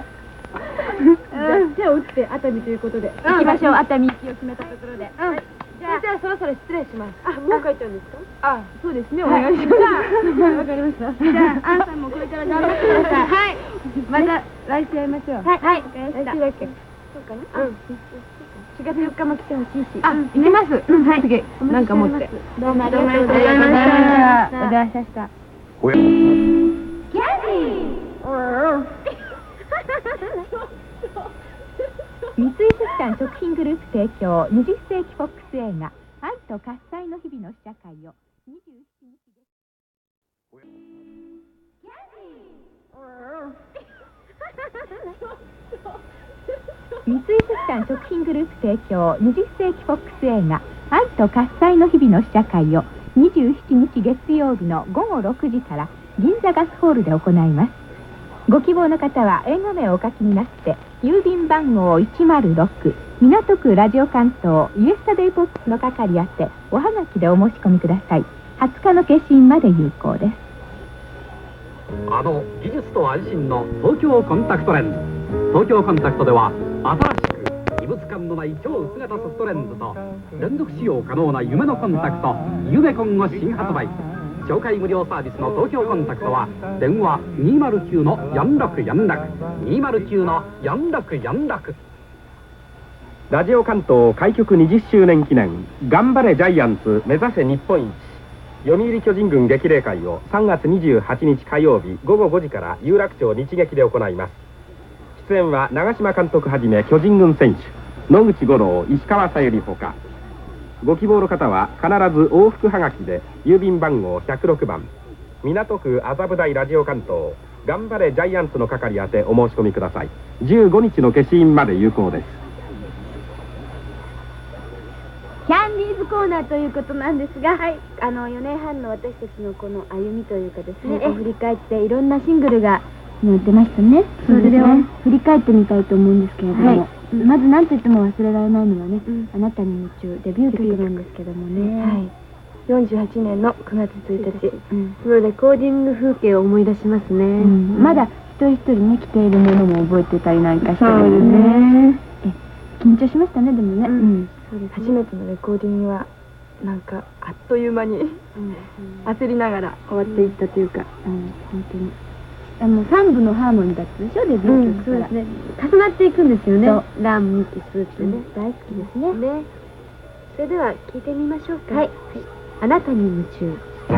じゃあ打って熱海ということで行きましょう。熱海行きを決めたところで。 じゃあそろそろ失礼します。 あ、もう帰っちゃうんですか？ あ、そうですね。お願いします。わかりました。 じゃあアンさんもこれから頑張ってください。はい。 また来週会いましょう。 はい。はい。 来週だっけ？ そうかな。うん。しがつよっかも来てほしいし。 あ、行きます。はい。次なんか持って。 どうもありがとうございました。 お邪魔しました。 おや。 キャンディー。三井物産食品グループ提供にじゅっ世紀フォックス映画「愛と喝采の日々の試写会」をにじゅうしちにちで三井物産食品グループ提供にじゅっ世紀フォックス映画「愛と喝采の日々の試写会」をにじゅうしちにち月曜日のごごろくじから銀座ガスホールで行います。ご希望の方は映画名をお書きになって郵便番号いちまるろく港区ラジオ関東イエスタデイポップスの係あっておはがきでお申し込みください。はつかの消印まで有効です。 あの技術と安心の東京コンタクトレンズ。東京コンタクトでは新しく異物感のない超薄型ソフトレンズと連続使用可能な夢のコンタクトユメコンを新発売。紹介無料サービスの東京コンタクトは電話にまるきゅうのよんろくよんろく にまるきゅうのよんろくよんろく。ラジオ関東開局にじゅっしゅうねん記念頑張れジャイアンツ目指せ日本一読売巨人軍激励会をさんがつにじゅうはちにち火曜日ごごごじから有楽町日劇で行います。出演は長嶋監督はじめ巨人軍選手野口五郎石川さゆりほか。ご希望の方は必ず往復はがきで郵便番号ひゃくろくばん港区麻布台ラジオ関東頑張れジャイアンツの係宛てお申し込みください。じゅうごにちの消印まで有効です。 キャンディーズコーナーということなんですが、はい、あのよねんはんの私たちのこの歩みというかですね、を振り返っていろんなシングルが載ってましたね。それでは振り返ってみたいと思うんですけれども、はい、まず何と言っても忘れられないのはね、うん、あなたに夢中デビュー曲なんですけどもね、はい、 よんじゅうはちねんのくがつついたち、うん、そのレコーディング風景を思い出しますね、うん、 まだ一人一人ね着ているものも覚えてたりなんかしてるんですね。え緊張しましたねでもね、うんうん、そうですね。初めてのレコーディングはなんかあっという間に焦りながら終わっていったというか、 本当にあの三部のハーモニーだったでしょ、デビュー曲から。そうですね、重なっていくんですよね。ランミキスってね、大好きですね。ね、 それでは聞いてみましょうか。 はい、あなたに夢中。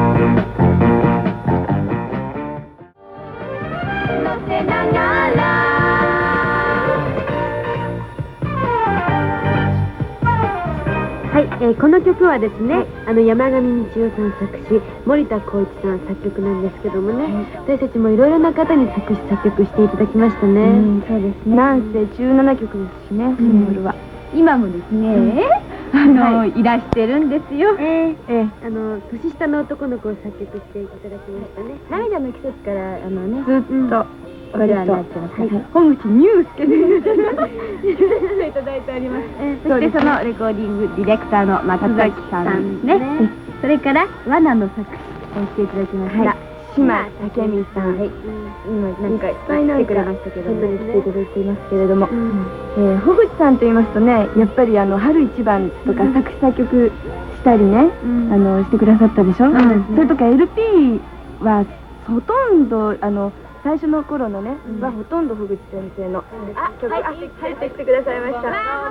はい、えー、この曲はですね、はい、あの山上道夫さん作詞、森田浩一さん作曲なんですけどもね、はい、私たちもいろいろな方に作詞作曲していただきましたね。うん、そうですね。なんせじゅうななきょくですしね、シングルは。うん、今もですね、うん、あの、はい、いらしてるんですよ。えー、えー、あの年下の男の子を作曲していただきましたね。涙の季節からあのね、ずっと。お世話になってます。本口ニュースケでいただいております。そしてそのレコーディングディレクターの松崎さんですね。それから罠の作詞をしていただきました島武美さん。今なんか来てくれましたけど、本当に来ていただいていますけれども、穂口さんと言いますとね、やっぱりあの春一番とか作詞作曲したりね、あのしてくださったでしょ。それとか エルピー はほとんどあの最初の頃のね、はほとんど樋口先生の曲、あ、入ってきてくださいました。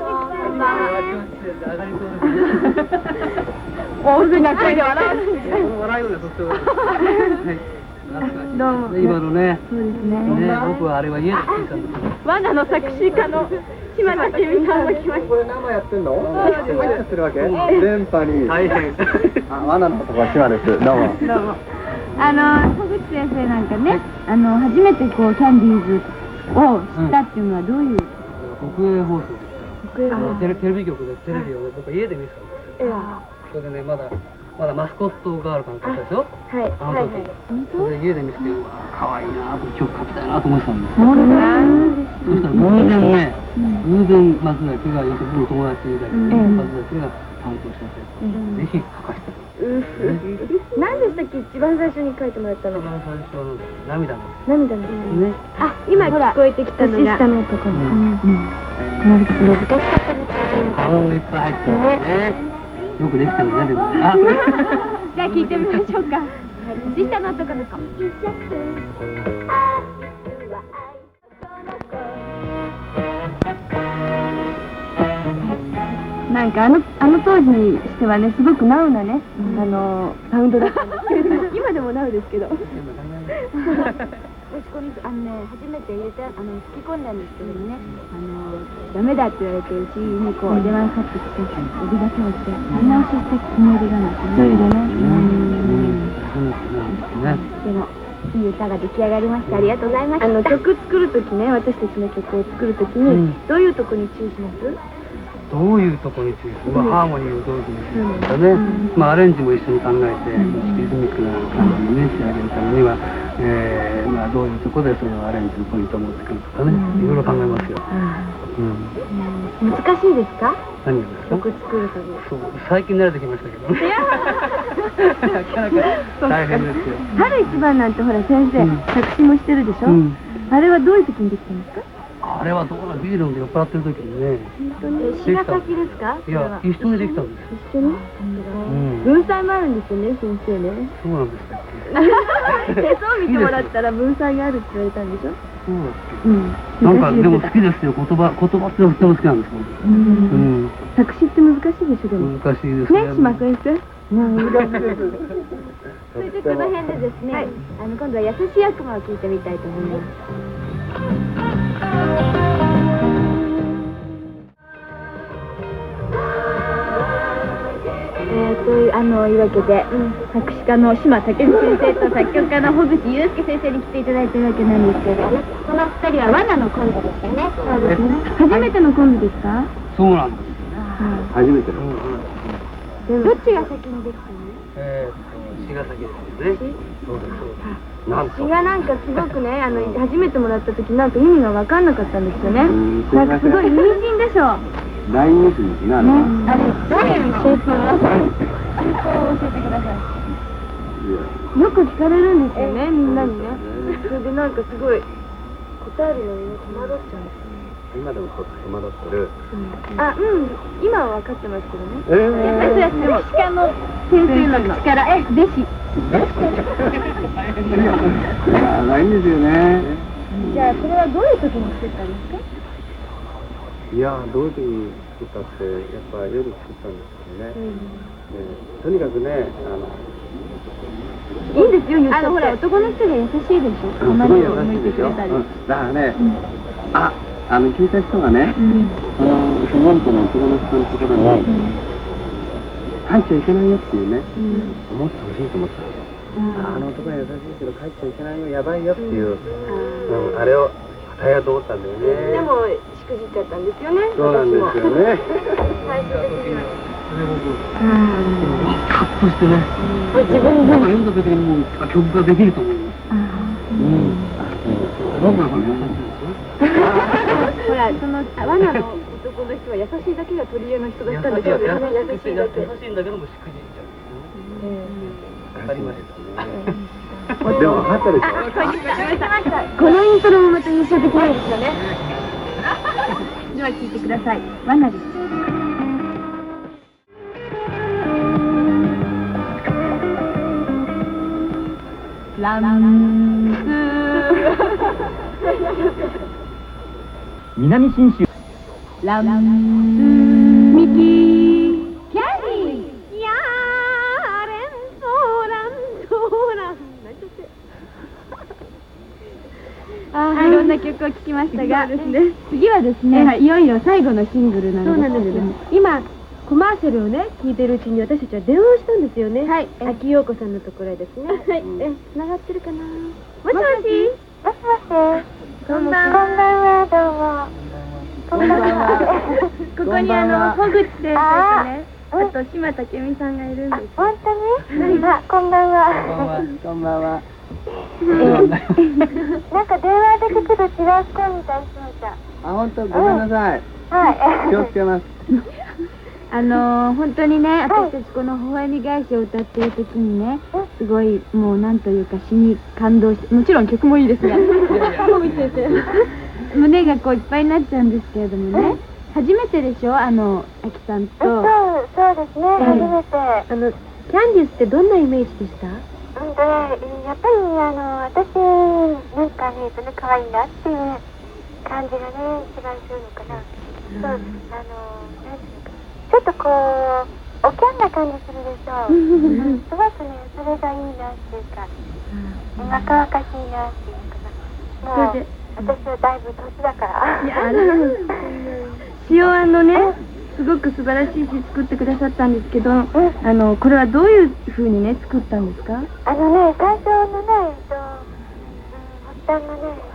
大きな声で笑う。笑うよね、とっても。どうも。今のね、そうですね。僕はあれは家で聞いたんです。罠の作詞家の島田健美さんが来ました。これ生やってんの？生やってるわけ？電波に。大変。あ、罠の男は島です。どうも。どうも。あの樋口先生なんかね、あの初めてこうキャンディーズを知ったっていうのはどういう？ 国営放送ですから。テレテレビ局でテレビを僕は家で見てたんですよ。それでね、まだまだマスコットガールかなんかでしょ。はい。あの時。それで家で見てて、うわ可愛いなと曲書きたいなと思ってたんですよ。そしたら偶然ね、偶然松崎が僕の友達だけど、松崎が担当してて、ぜひ書かせて。 何でしたっけ、一番最初に書いてもらったの。 一番最初は涙の。 涙の。ね。あ、今聞こえてきたのが。年下の男の。うん。この曲難しかったですね。 顔がいっぱい入ってね。よくできたのね、でも。じゃあ聞いてみましょうか。年下の男の子。なんかあのあの当時にしてはね、すごくナウなね、あのサウンドだったんですけれども、今でもナウですけど。私このあのね、初めて入れたあの吹き込んだんですけどもね、あのダメだって言われてうちにこう電話かかってきて呼び出されて、あんな教えて決めりがない一人でね。でもいい歌が出来上がりました。ありがとうございました。あの曲作る時ね、私たちの曲を作る時にどういうとこに注意します？ どういうところについて、まあ、ハーモニーをどういうふうにするのかね、まあ、アレンジも一緒に考えて、リズミックな感じにね、仕上げるためには、えー、まあ、どういうところでそのアレンジのポイントを持ってくるとかね、いろいろ考えますよ。 うん、難しいですか？ 何がですか？ 曲作るとき。 そう、最近慣れてきましたけどね。なかなか大変ですよ。 春一番なんてほら先生、作詞もしてるでしょ？あれはどういう時にできたんですか？ あれはどうなビール飲んで酔っ払ってる時にね。 詩が先ですか？ いや、一緒にできたんです。 一緒に？文才もあるんですよね、先生ね。 そうなんですか。 手相見てもらったら文才があるって言われたんでしょ？ そうだっけ。うん。なんかでも好きですよ、言葉言葉ってとっても好きなんですよ。うん。 作詞って難しいでしょ、でも。 難しいですね。 ね、島先生。難しいです。 それでこの辺でですね、あの今度は優しい悪魔を聞いてみたいと思います。えー、というあのいうわけで、うん、作詞家の島武美先生と作曲家の穂口祐介先生に来ていただいているわけなんですけど、この二人は罠のコンビでしたね。そうですね。初めてのコンビですか？ そうなんです。 初めての。 どっちが先にできたの？ えーと、詩が先ですよね。そうですそうです。なんと詩がなんかすごくね、あの初めてもらった時なんか意味が分かんなかったんですよね。なんかすごい意味深でしょ。 ラインミスですね、あれは。 あれ、どういうシェイプを教えてください。 よく聞かれるんですよね、みんなにね。それでなんかすごい答えるのにね、戸惑っちゃうんですよね。 今でもちょっと戸惑ってる。 あ、うん、今は分かってますけどね。 えー、 やっぱりそれは投資家の先生の力、え、弟子。 いや、ないんですよね。 じゃあ、それはどういう時に作ったんですか？ いや、どういう時に作ったって、やっぱ夜作ったんですけどね。うん、とにかくね、あの。 いいんですよ、言っちゃって。あの、ほら、男の人が優しいでしょ。 すごい優しいでしょ。だからね、あ、あの聞いた人がね、そのその人の男の人のところに帰っちゃいけないよっていうね、思ってほしいと思ったんですよ。あの男は優しいけど帰っちゃいけないよ、やばいよっていう、あれを与えようと思ったんだよね。 でもしくじっちゃったんですよね。 そうなんですよね。 最終的には。 それ僕、カッとしてね、 自分なんか読んだ時にもう曲ができると思います。うん。僕はこれ優しいですよ。 ほら、その罠の男の人は優しいだけが取り柄の人だったんですよね。優しいだけ。 優しいんだけどもしくじっちゃう。わかりましたね。 でも分かったでしょ。 このイントロもまた印象的なんですよね。では聞いてください。罠です。ランス南信州ランミキキャンディーやーレンソーランソーラン何ちゃってあーいろんな曲を聴きましたが、次はですね、いよいよ最後のシングルなんですけども、今コマーシャルをね、聞いてるうちに私たちは電話をしたんですよね。はい。秋陽子さんのところへですね。はい。え、繋がってるかな。もしもし。もしもし。こんばんは。こんばんは。どうも。こんばんは。ここにあの、ほぐち先生とね、あと島武美さんがいるんです。本当に？あ、こんばんは。 こんばんは。 なんか電話で聞くと違う人みたいしました。 あ、本当、ごめんなさい。はい。気をつけます。 あのー、本当にね、私たちこの微笑み返しを歌っている時にね、すごいもうなんというか詩に感動して、もちろん曲もいいですが、胸がこういっぱいになっちゃうんですけれどもね、初めてでしょ、あの、あきさんと。そう、そうですね、初めて。あの、キャンディーズってどんなイメージでした？ うんとね、やっぱりあの、私なんかね、その可愛いなっていう感じがね、一番するのかな。そう、あの、なんていうか。ちょっとこう、おきゃんな感じするでしょう。すごくね、それがいいなっていうか、若々しいなっていうかな。もう、私はだいぶ年だから。いや、塩あのね、すごく素晴らしい詩作ってくださったんですけど、あの、これはどういうふうにね、作ったんですか？あのね、最初のね、えっと、発端がね、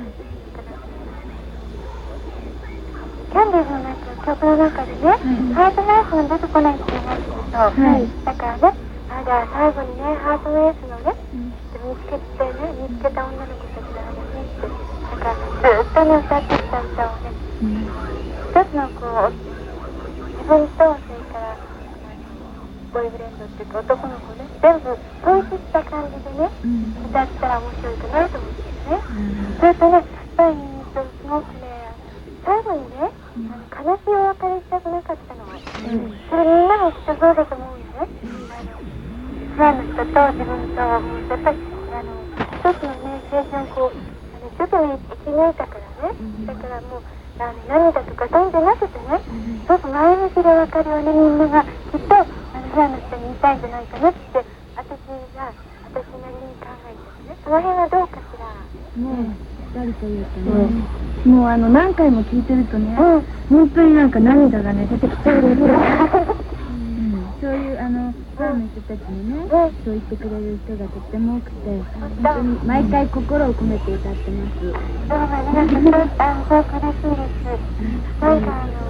キャンディーズの曲の中でね、ハートのエースが出てこないって言いますけど、だからね、あ、じゃあ最後にね、ハートのエースのね、見つけてね、見つけた女の子たちの話って、だからずっとね、歌ってきた歌をね、一つのこう、自分と、それからボーイフレンドっていうか男の子ね、全部統一した感じでね、歌ったら面白いかなと思ってね。それとね、やっぱりすごくね、最後にね、あの悲しいお別れしたくなかったの。うん、それみんなもきっとそうだと思うよね。あの、ファンの人と自分と、やっぱり、あの、一つのね、青春こう、あの、ちょっとね、生き抜いたからね。だからもう、あの、涙とかそういうんじゃなくてね、すごく前向きで別れをね、みんながきっと、あの、ファンの人に言いたいんじゃないかなって、私が、私なりに考えてね。その辺はどうかしら。ねえ。誰というかね、うん、もうあの何回も聞いてるとね、うん、本当になんか涙がね出てきちゃう、うん、そういうあのファンの人たちにね、うん、そう言ってくれる人がとっても多くて、本当に毎回心を込めて歌ってます。どうもありがとうございます。あ、すごく嬉しいです。なんかあの、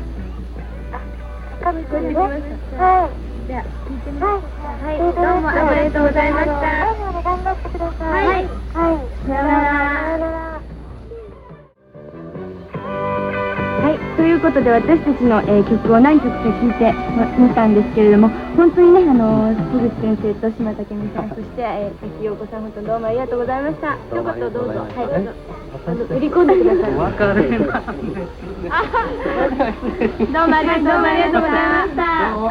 あ、聞こえてきました。はい。じゃあ聞いてみます。はい、どうもありがとうございました。はい、頑張ってください。はい、はい、さよなら。 はい、ということで私たちの、えー、曲を何曲か聴いてみたんですけれども、本当にね、あのー、樋口先生と島武美さん、そして、えー、滝陽子さんとどうもありがとうございました。よかったらどうぞ、はい、どうぞ、あの売り込んでください。 わかるな。 どうもありがとう、どうもありがとうございました。どうもありがとうございました。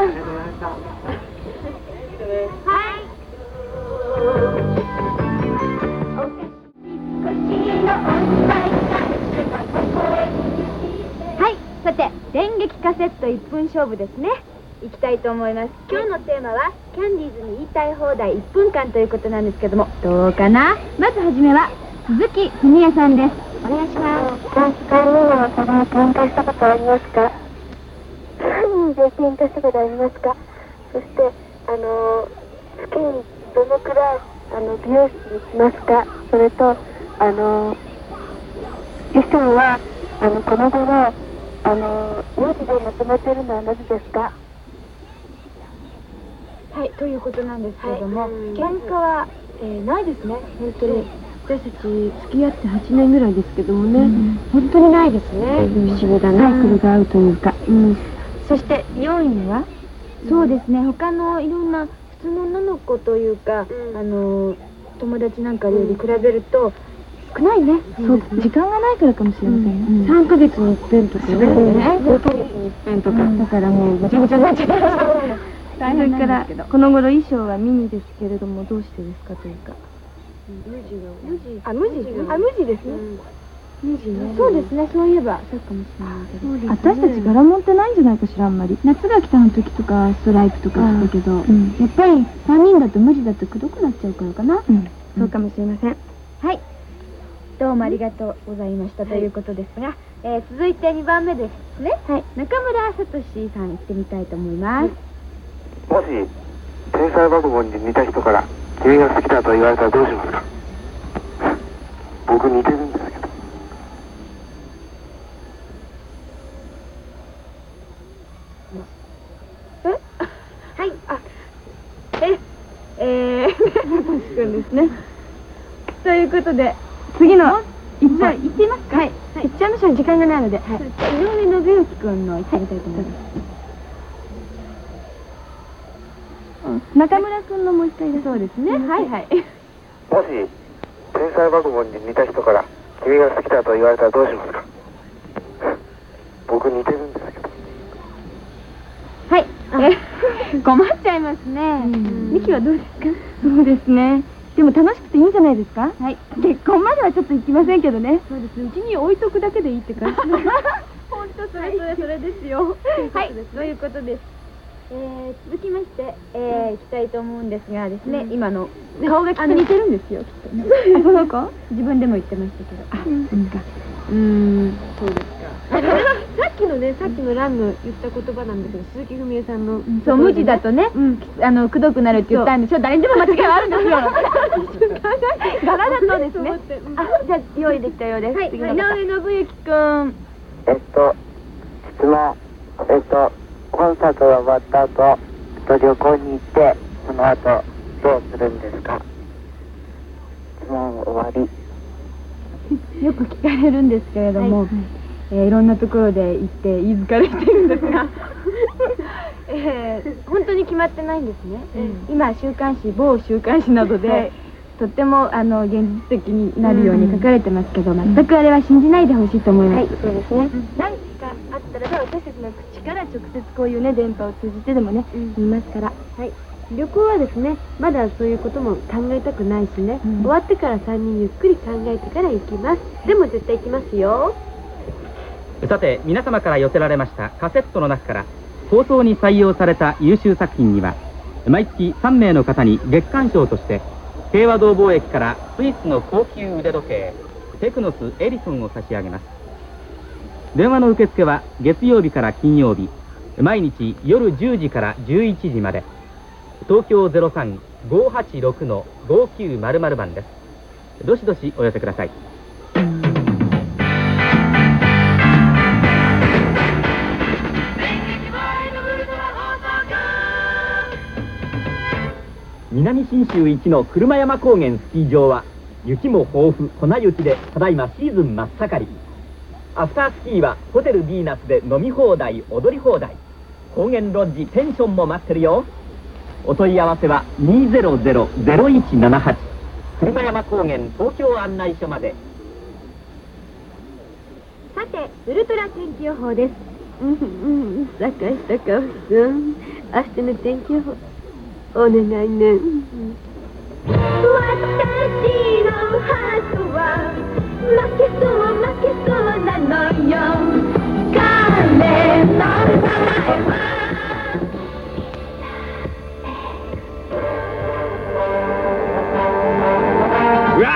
はい、さて電撃カセットいっぷん勝負ですね。いきたいと思います。今日のテーマはキャンディーズに言いたい放題いっぷんかんということなんですけども、どうかな。まずはじめは鈴木文也さんです。お願いします。ダンス会にはその喧嘩したことありますか？何人で喧嘩したことありますか？そしてあの月にどのくらいあの美容室に来ますか？それとあの衣装はあのこの頃あのよじでまとめてるのはなぜですか？はい、ということなんですけれども、はい、喧嘩は、えー、ないですね。本当に私たち付き合ってはちねんぐらいですけどもね、うん、本当にないですね。不思議だな。サイクルが合うというか、うん、そしてよんいは、うん、そうですね、他のいろんな普通の女の子というか、うん、あの友達なんかより比べると少ないね。そう、時間がないからかもしれませんね。さんかげつに一遍とかね、ごかげつに一遍とか、だからもうぐちゃぐちゃになっちゃった。それからこの頃衣装はミニですけれども、どうしてですかというか。無地が無地あ無地あ無地ですね。無地ね。そうですね。そういえばそうかもしれないけど。私たち柄持ってないんじゃないかしら、あんまり。夏が来たの時とかストライプとかしたけど、やっぱりさんにんだと無地だとくどくなっちゃうからかな。そうかもしれません。はい。どうもありがとうございましたということですが、続いてにばんめですね。はい。中村聡さん行ってみたいと思います。 もし天才バカボンに似た人から君が好きだと言われたらどうしますか？僕似てるんですけど。 えはい、あええー確かにですね。ということで次のじゃあ行ってみますか。はい、行っちゃいましょう。時間がないので、はい、井上信之君の行ってみたいと思います。中村君のもう一回で。そうですね。はいはい。 もし天才バカボンに似た人から君が好きだと言われたらどうしますか？僕似てるんですけど。 はい。え困っちゃいますね。ミキはどうですか？そうですね。でも楽しくていいんじゃないですか？はい。結婚まではちょっと行きませんけどね。そうですね。うちに置いとくだけでいいって感じ。本当それそれそれですよ。はい。そういうことです。えー、続きまして、えー、行きたいと思うんですがですね、うん、今の顔がきっと似てるんですよ、きっとね。この子自分でも言ってましたけど。あ、そうか。うーん、そうですか。さっきのね、さっきのランの言った言葉なんだけど、鈴木文江さんの、そう、無地だとね、あのくどくなるって言ったんでしょ。誰にでも間違いはあるんですよ。柄だとですね。あ、じゃあ用意できたようです。はい、井上信之くん。 えっと質問、えっとコンサートが終わった後、旅行に行って、その後どうするんですか？質問終わり。 よく聞かれるんですけれども、はい、えー、いろんなところで行って言いづかれてるんですが、えー、本当に決まってないんですね。うん、今週刊誌、某週刊誌などで、はい、とってもあの現実的になるように書かれてますけど、うん、全くあれは信じないでほしいと思います。はい、そうですね。うん、何かあったらば私たちの口から直接こういうね電波を通じてでもね、うん、言いますから。はい。旅行はですね、まだそういうことも考えたくないしね、うん、終わってからさんにんゆっくり考えてから行きます。でも絶対行きますよ。 さて、皆様から寄せられましたカセットの中から放送に採用された優秀作品には、毎月さんめいの方に月間賞として平和堂貿易からスイスの高級腕時計テクノスエリソンを差し上げます。電話の受付は月曜日から金曜日、毎日夜じゅうじからじゅういちじまで。東京 ゼロさん ごーはちろく のごきゅうまるまる 番です。どしどしお寄せください。南信州一の車山高原スキー場は雪も豊富、粉雪でただいまシーズン真っ盛り。 アフタースキーはホテルヴィーナスで飲み放題踊り放題、高原ロッジペンションも待ってるよ。お問い合わせはにゼロゼロゼロいちななはち車山高原東京案内所まで。 さてウルトラ天気予報です。 うんうん、坂下かおさん、明日の天気予報お願いね。 私のハートは負けそう負けそうなのよ。彼の名前はうわ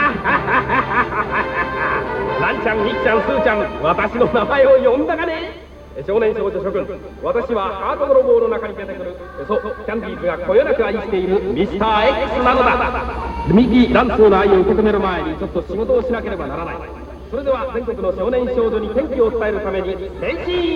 ランちゃん、ミキちゃん、スーちゃん、私の名前を呼んだかね。少年少女諸君、私はハート泥棒の中に出てくる、そうキャンディーズがこよなく愛しているミスター X なのだ。ミキ・ランツーの愛を受け止める前にちょっと仕事をしなければならない。それでは全国の少年少女に天気を伝えるために変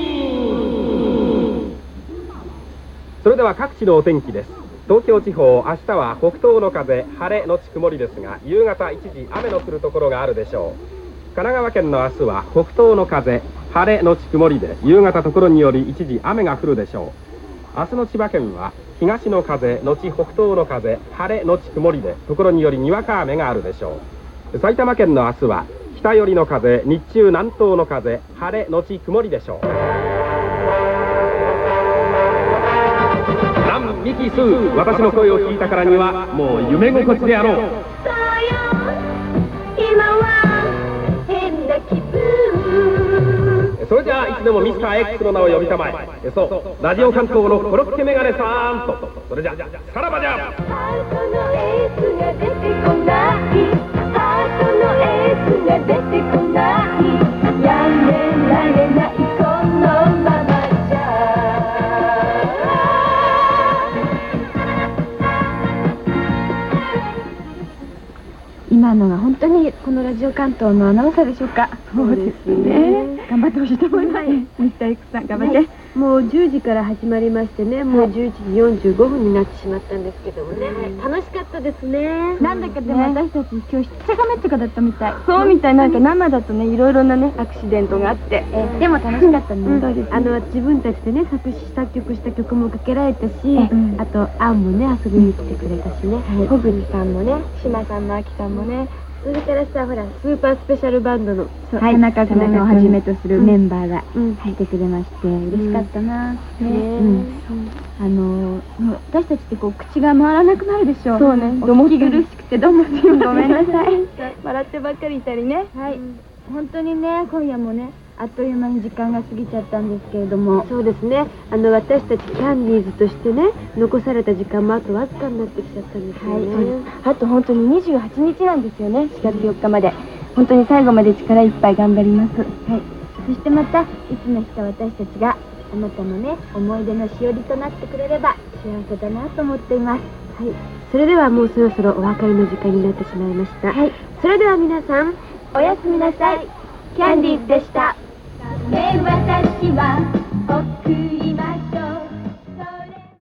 身。それでは各地のお天気です。東京地方、明日は北東の風、晴れのち曇りですが、夕方一時雨の降るところがあるでしょう。神奈川県の明日は北東の風、晴れのち曇りで、夕方ところにより一時雨が降るでしょう。明日の千葉県は東の風のち北東の風、晴れのち曇りで、ところによりにわか雨があるでしょう。埼玉県の明日は北寄りの風、日中南東の風、晴れのち曇りでしょう。ラン、ミキ、スー、私の声を聞いたからにはもう夢心地であろう。 そうよ、今は変な気分。 それじゃあいつでもミスター X の名を呼びたまえ。そうラジオ関東のコロッケメガネさんと。それじゃさらばじゃ。 ハートのエースが出てこない、ハートのエースが出てこない、やめられないこのままじゃ。今のが本当にこのラジオ関東のアナウンサーでしょうか。 そうですね。 頑張ってほしいと思います。ミスター X さん頑張って。 もうじゅうじから始まりましてね、もうじゅういちじよんじゅうごふんになってしまったんですけどもね、楽しかったですね。 なんだかでも私たち今日しっちゃかめっちゃかだったみたい。 そうみたい、なんか生だとね、いろいろなねアクシデントがあって、 でも楽しかったね。 あの自分たちでね作詞作曲した曲もかけられたし、あとアンもね遊びに来てくれたしね、小栗さんもね、島さんもあきさんもね、それからさ、ほらスーパースペシャルバンドの田中君をはじめとするメンバーが来てくれまして嬉しかったな。あの私たちってこう口が回らなくなるでしょう。 そうね、 お聞き苦しくてどうもすいません。ごめんなさい。 笑ってばっかりいたりね。 はい、本当にね、今夜もねあっという間に時間が過ぎちゃったんですけれども。 そうですね、あの私たちキャンディーズとしてね、残された時間もあとわずかになってきちゃったんですよね。 あと本当ににじゅうはちにちなんですよね。しがつよっかまで。本当に最後まで力いっぱい頑張ります。はい。そしてまたいつの日か私たちがあなたのね思い出のしおりとなってくれれば幸せだなと思っています。はい。 それではもうそろそろお別れの時間になってしまいました。はい。それでは皆さんおやすみなさい。キャンディーズでした。私は送り